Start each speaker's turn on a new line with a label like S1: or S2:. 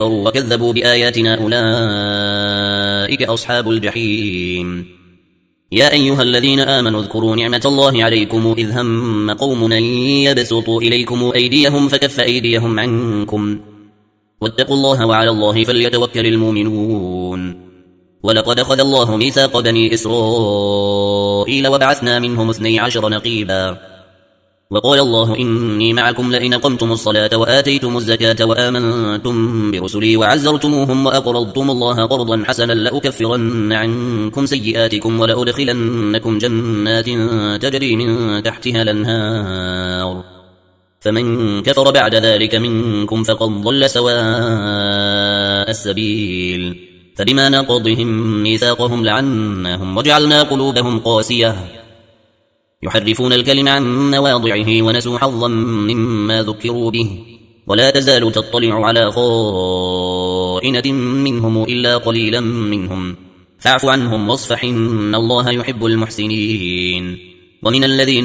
S1: وكذبوا بآياتنا أولئك أصحاب الجحيم. يا أيها الذين آمنوا اذكروا نعمة الله عليكم إذ هم قوم أن يبسطوا إليكم أيديهم فكف أيديهم عنكم واتقوا الله وعلى الله فليتوكل المؤمنون. ولقد أخذ الله ميثاق بني إسرائيل وبعثنا منهم 12 نقيبا وقال الله إني معكم لئن أقمتم الصلاة وآتيتم الزكاة وآمنتم برسلي وعزرتموهم وأقرضتم الله قرضا حسنا لأكفرن عنكم سيئاتكم ولأدخلنكم جنات تجري من تحتها الأنهار فمن كفر بعد ذلك منكم فقد ضل سواء السبيل. فبما نقضهم ميثاقهم لعناهم وجعلنا قلوبهم قاسية يحرفون الكلم عن مواضعه ونسوا حظا مما ذكروا به ولا تزال تطلع على خائنة منهم إلا قليلا منهم فاعف عنهم واصفح إن الله يحب المحسنين. ومن الذين